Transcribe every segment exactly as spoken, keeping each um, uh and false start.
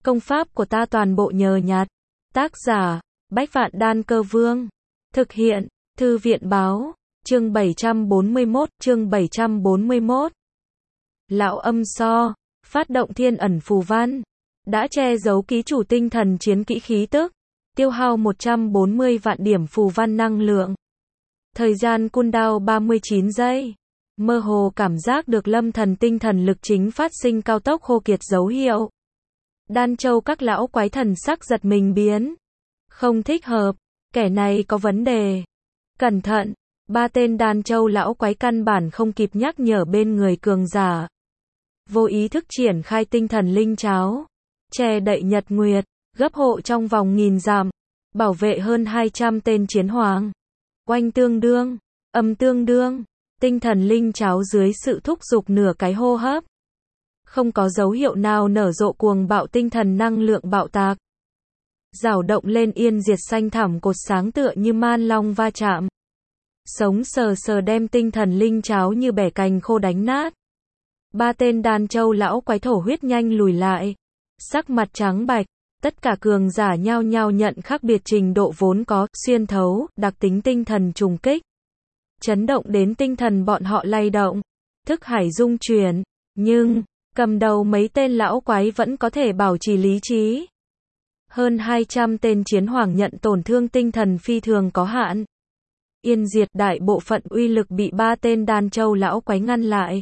Công pháp của ta toàn bộ nhờ nhặt. Tác giả, Bách Vạn Đan Cơ Vương. Thực hiện, Thư viện Báo. Chương bảy trăm bốn mươi mốt, chương bảy trăm bốn mươi mốt. Lão âm so, phát động thiên ẩn phù văn, đã che giấu ký chủ tinh thần chiến kỹ khí tức, tiêu hao một trăm bốn mươi vạn điểm phù văn năng lượng. Thời gian cooldown ba mươi chín giây. Mơ hồ cảm giác được lâm thần tinh thần lực chính phát sinh cao tốc khô kiệt dấu hiệu. Đan Châu các lão quái thần sắc giật mình biến. Không thích hợp, kẻ này có vấn đề. Cẩn thận, ba tên Đan Châu lão quái căn bản không kịp nhắc nhở bên người cường giả. Vô ý thức triển khai tinh thần linh cháo, che đậy nhật nguyệt, gấp hộ trong vòng nghìn dặm, bảo vệ hơn hai trăm tên chiến hoàng. Oanh tương đương, âm tương đương, tinh thần linh cháo dưới sự thúc giục nửa cái hô hấp. Không có dấu hiệu nào nở rộ cuồng bạo tinh thần năng lượng bạo tạc. Rảo động lên yên diệt xanh thẳm cột sáng tựa như man long va chạm. Sống sờ sờ đem tinh thần linh cháo như bẻ cành khô đánh nát. Ba tên Đan Châu lão quái thổ huyết nhanh lùi lại. Sắc mặt trắng bạch, tất cả cường giả nhao nhao nhận khác biệt trình độ vốn có, xuyên thấu, đặc tính tinh thần trùng kích. Chấn động đến tinh thần bọn họ lay động, thức hải rung chuyển, nhưng, cầm đầu mấy tên lão quái vẫn có thể bảo trì lý trí. Hơn hai trăm tên chiến hoàng nhận tổn thương tinh thần phi thường có hạn. Yên diệt đại bộ phận uy lực bị ba tên Đan Châu lão quái ngăn lại.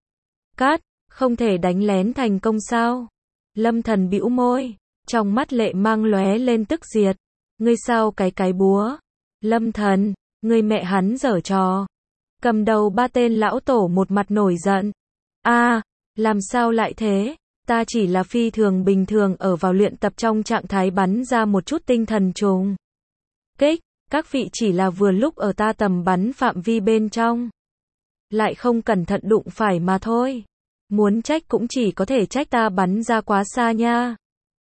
Cát, không thể đánh lén thành công sao? Lâm thần bĩu môi, trong mắt lệ mang lóe lên tức diệt. Ngươi sao cái cái búa? Lâm thần, ngươi mẹ hắn giở trò. Cầm đầu ba tên lão tổ một mặt nổi giận. A, à, làm sao lại thế? Ta chỉ là phi thường bình thường ở vào luyện tập trong trạng thái bắn ra một chút tinh thần trùng kích, các vị chỉ là vừa lúc ở ta tầm bắn phạm vi bên trong. Lại không cẩn thận đụng phải mà thôi. Muốn trách cũng chỉ có thể trách ta bắn ra quá xa nha.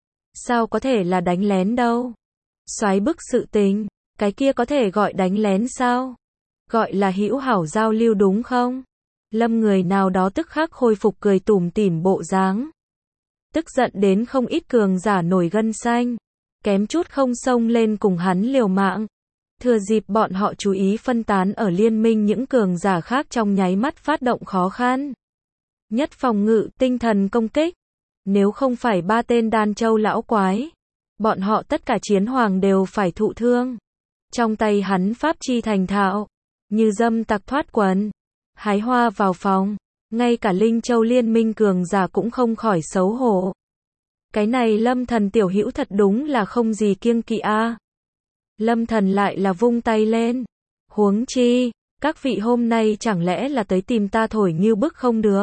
Sao có thể là đánh lén đâu? Soái bức sự tình, cái kia có thể gọi đánh lén sao? Gọi là hữu hảo giao lưu đúng không? Lâm người nào đó tức khắc khôi phục cười tủm tỉm bộ dáng. Tức giận đến không ít cường giả nổi gân xanh, kém chút không xông lên cùng hắn liều mạng. Thừa dịp bọn họ chú ý phân tán ở liên minh những cường giả khác trong nháy mắt phát động khó khăn. Nhất phòng ngự, tinh thần công kích. Nếu không phải ba tên Đan Châu lão quái, bọn họ tất cả chiến hoàng đều phải thụ thương. Trong tay hắn pháp chi thành thạo, như dâm tặc thoát quần, hái hoa vào phòng, ngay cả Linh Châu liên minh cường giả cũng không khỏi xấu hổ. Cái này Lâm thần tiểu hữu thật đúng là không gì kiêng kỵ a. Lâm thần lại là vung tay lên. Huống chi, các vị hôm nay chẳng lẽ là tới tìm ta thổi như bức không được?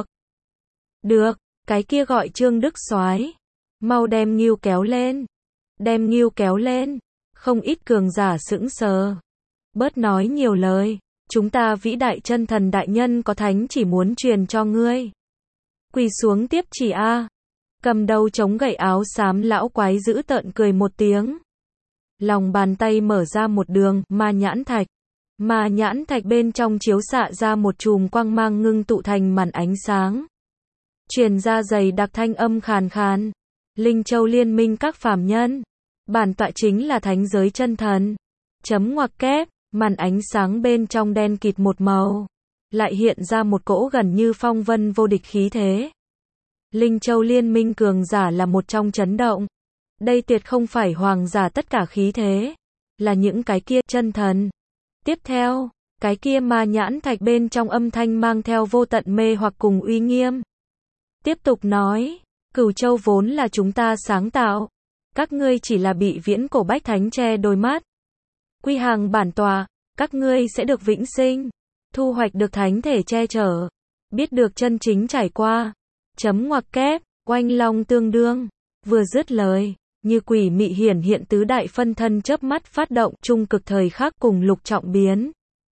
Được, cái kia gọi Trương Đức Soái, mau đem Ngưu kéo lên. Đem Ngưu kéo lên. Không ít cường giả sững sờ. Bớt nói nhiều lời, chúng ta vĩ đại chân thần đại nhân có thánh chỉ muốn truyền cho ngươi. Quỳ xuống tiếp chỉ a. Cầm đầu chống gậy áo xám lão quái dữ tợn cười một tiếng. Lòng bàn tay mở ra một đường, ma nhãn thạch. Ma nhãn thạch bên trong chiếu xạ ra một chùm quang mang ngưng tụ thành màn ánh sáng. Truyền ra dày đặc thanh âm khàn khàn. Linh Châu liên minh các phàm nhân. Bản tọa chính là thánh giới chân thần. Chấm ngoặc kép, màn ánh sáng bên trong đen kịt một màu. Lại hiện ra một cỗ gần như phong vân vô địch khí thế. Linh Châu liên minh cường giả là một trong chấn động. Đây tuyệt không phải hoàng giả tất cả khí thế, là những cái kia chân thần. Tiếp theo, cái kia ma nhãn thạch bên trong âm thanh mang theo vô tận mê hoặc cùng uy nghiêm. Tiếp tục nói, Cửu Châu vốn là chúng ta sáng tạo, các ngươi chỉ là bị viễn cổ bách thánh che đôi mắt. Quy hàng bản tòa, các ngươi sẽ được vĩnh sinh, thu hoạch được thánh thể che chở, biết được chân chính trải qua. Chấm ngoặc kép, oanh long tương đương. Vừa dứt lời, như quỷ mị hiển hiện tứ đại phân thân chớp mắt phát động, trung cực thời khắc cùng lục trọng biến.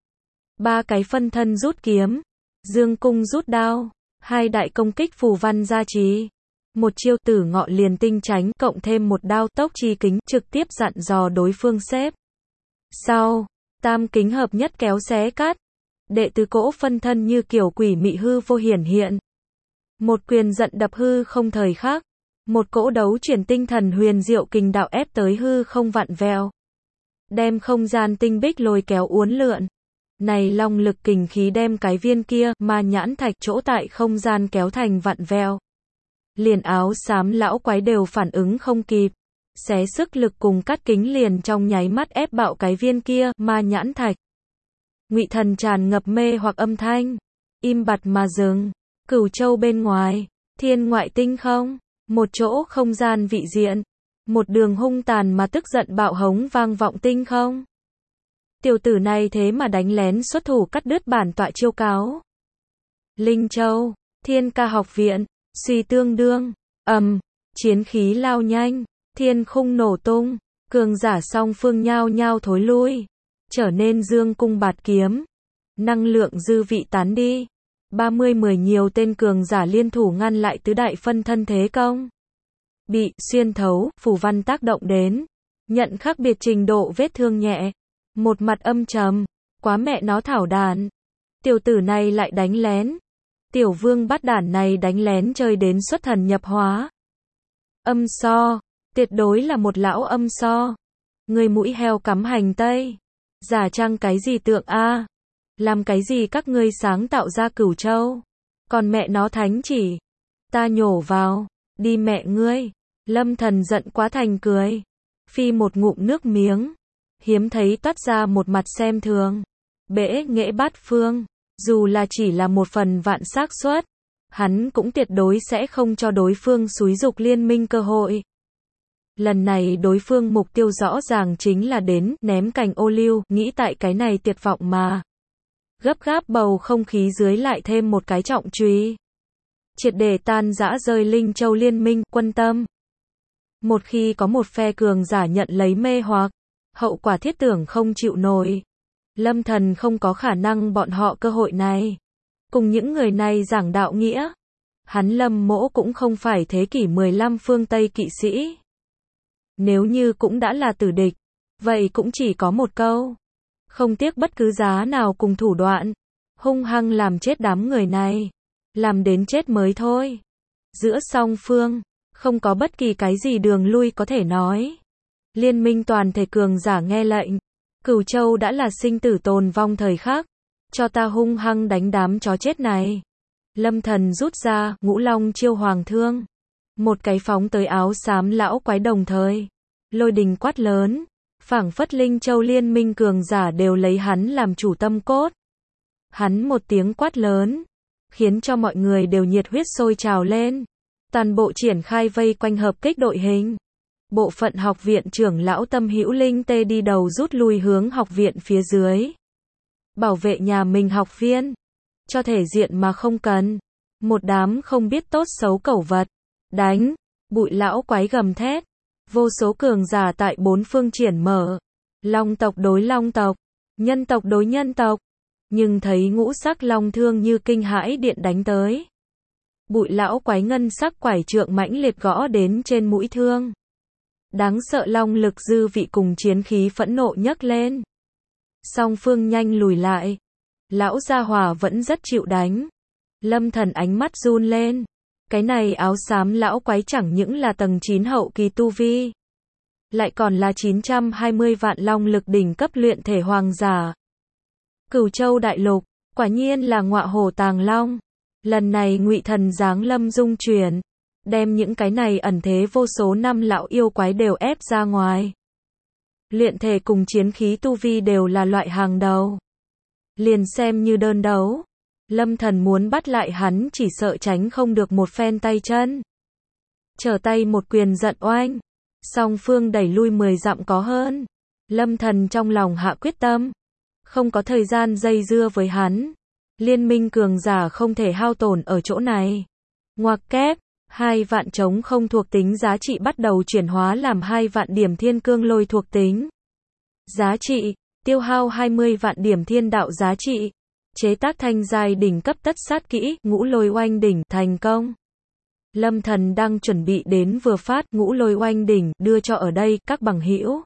Ba cái phân thân rút kiếm, dương cung rút đao, hai đại công kích phù văn gia trì. Một chiêu tử ngọ liền tinh tránh, cộng thêm một đao tốc chi kính, trực tiếp dặn dò đối phương xếp. Sau, tam kính hợp nhất kéo xé cắt. Đệ tứ cỗ phân thân như kiểu quỷ mị hư vô hiển hiện. Một quyền giận đập hư không thời khắc. Một cỗ đấu chuyển tinh thần huyền diệu kình đạo ép tới hư không vặn vẹo, đem không gian tinh bích lôi kéo uốn lượn. Này long lực kình khí đem cái viên kia ma nhãn thạch chỗ tại không gian kéo thành vặn vẹo. Liền áo xám lão quái đều phản ứng không kịp, xé sức lực cùng cắt kính liền trong nháy mắt ép bạo cái viên kia ma nhãn thạch. Ngụy Thần tràn ngập mê hoặc âm thanh, im bặt mà dừng. Cửu Châu bên ngoài, thiên ngoại tinh không, một chỗ không gian vị diện, một đường hung tàn mà tức giận bạo hống vang vọng tinh không. Tiểu tử này thế mà đánh lén xuất thủ cắt đứt bản tọa chiêu cáo. Linh Châu, Thiên Ca học viện, suy tương đương, ầm, chiến khí lao nhanh, thiên khung nổ tung, cường giả song phương nhao nhao thối lui, trở nên dương cung bạt kiếm, năng lượng dư vị tán đi. ba mươi mười nhiều tên cường giả liên thủ ngăn lại tứ đại phân thân thế công. Bị xuyên thấu, phù văn tác động đến, nhận khác biệt trình độ vết thương nhẹ. Một mặt âm trầm, quá mẹ nó thảo đàn. Tiểu tử này lại đánh lén. Tiểu vương bắt đản này đánh lén chơi đến xuất thần nhập hóa. Âm so, tuyệt đối là một lão âm so. Người mũi heo cắm hành tây. Giả trang cái gì tượng a? Làm cái gì các ngươi sáng tạo ra Cửu Châu? Còn mẹ nó thánh chỉ. Ta nhổ vào, đi mẹ ngươi. Lâm Thần giận quá thành cười. Phi một ngụm nước miếng. Hiếm thấy toát ra một mặt xem thường. Bẽ nghệ bát phương. Dù là chỉ là một phần vạn xác suất, hắn cũng tuyệt đối sẽ không cho đối phương xúi dục liên minh cơ hội. Lần này đối phương mục tiêu rõ ràng chính là đến ném cành ô liu, nghĩ tại cái này tuyệt vọng mà. Gấp gáp bầu không khí dưới lại thêm một cái trọng truy. Triệt để tan rã rơi Linh Châu liên minh, quân tâm. Một khi có một phe cường giả nhận lấy mê hoặc, hậu quả thiết tưởng không chịu nổi. Lâm Thần không có khả năng bọn họ cơ hội này. Cùng những người này giảng đạo nghĩa. Hắn Lâm Mỗ cũng không phải thế kỷ mười lăm phương Tây kỵ sĩ. Nếu như cũng đã là tử địch, vậy cũng chỉ có một câu. Không tiếc bất cứ giá nào cùng thủ đoạn. Hung hăng làm chết đám người này. Làm đến chết mới thôi. Giữa song phương, không có bất kỳ cái gì đường lui có thể nói. Liên minh toàn thể cường giả nghe lệnh. Cửu Châu đã là sinh tử tồn vong thời khắc. Cho ta hung hăng đánh đám chó chết này. Lâm Thần rút ra Ngũ Long chiêu hoàng thương. Một cái phóng tới áo xám lão quái đồng thời. Lôi đình quát lớn. Phảng phất Linh Châu liên minh cường giả đều lấy hắn làm chủ tâm cốt. Hắn một tiếng quát lớn. Khiến cho mọi người đều nhiệt huyết sôi trào lên. Toàn bộ triển khai vây quanh hợp kích đội hình. Bộ phận học viện trưởng lão Tâm Hữu Linh tê đi đầu rút lui hướng học viện phía dưới. Bảo vệ nhà mình học viên. Cho thể diện mà không cần. Một đám không biết tốt xấu cẩu vật. Đánh. Bụi lão quái gầm thét. Vô số cường giả tại bốn phương triển mở. Long tộc đối long tộc. Nhân tộc đối nhân tộc. Nhưng thấy ngũ sắc long thương như kinh hãi điện đánh tới. Bụi lão quái ngân sắc quải trượng mãnh liệt gõ đến trên mũi thương. Đáng sợ long lực dư vị cùng chiến khí phẫn nộ nhấc lên. Song phương nhanh lùi lại. Lão gia hỏa vẫn rất chịu đánh. Lâm Thần ánh mắt run lên. Cái này áo xám lão quái chẳng những là tầng chín hậu kỳ tu vi. Lại còn là chín trăm hai mươi vạn long lực đỉnh cấp luyện thể hoàng giả. Cửu Châu đại lục, quả nhiên là ngọa hổ tàng long. Lần này Ngụy Thần giáng lâm dung chuyển. Đem những cái này ẩn thế vô số năm lão yêu quái đều ép ra ngoài. Luyện thể cùng chiến khí tu vi đều là loại hàng đầu. Liền xem như đơn đấu. Lâm Thần muốn bắt lại hắn chỉ sợ tránh không được một phen tay chân. Trở tay một quyền giận oanh. Song phương đẩy lui mười dặm có hơn. Lâm Thần trong lòng hạ quyết tâm. Không có thời gian dây dưa với hắn. Liên minh cường giả không thể hao tổn ở chỗ này. Ngoặc kép. Hai vạn trống không thuộc tính giá trị bắt đầu chuyển hóa làm hai vạn điểm thiên cương lôi thuộc tính. Giá trị, tiêu hao hai mươi vạn điểm thiên đạo giá trị. Chế tác thanh giai đỉnh cấp tất sát kỹ, ngũ lôi oanh đỉnh, thành công. Lâm Thần đang chuẩn bị đến vừa phát ngũ lôi oanh đỉnh, đưa cho ở đây, các bằng hữu.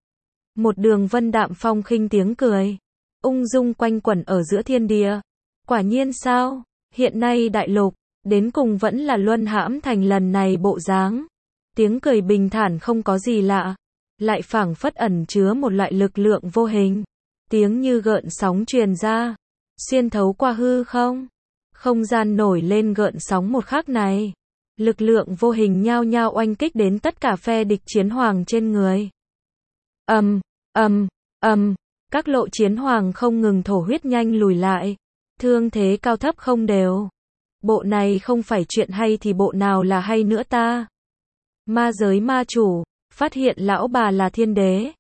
Một đường vân đạm phong khinh tiếng cười. Ung dung quanh quẩn ở giữa thiên địa. Quả nhiên sao, hiện nay đại lục, Đến cùng vẫn là luân hãm thành lần này bộ dáng. Tiếng cười bình thản không có gì lạ, lại phảng phất ẩn chứa một loại lực lượng vô hình. Tiếng như gợn sóng truyền ra, xuyên thấu qua hư không. Không gian nổi lên gợn sóng một khắc này. Lực lượng vô hình nhao nhao oanh kích đến tất cả phe địch chiến hoàng trên người. Ầm, ầm, ầm, các lộ chiến hoàng không ngừng thổ huyết nhanh lùi lại. Thương thế cao thấp không đều. Bộ này không phải chuyện hay thì bộ nào là hay nữa ta? Ma giới ma chủ, phát hiện lão bà là thiên đế.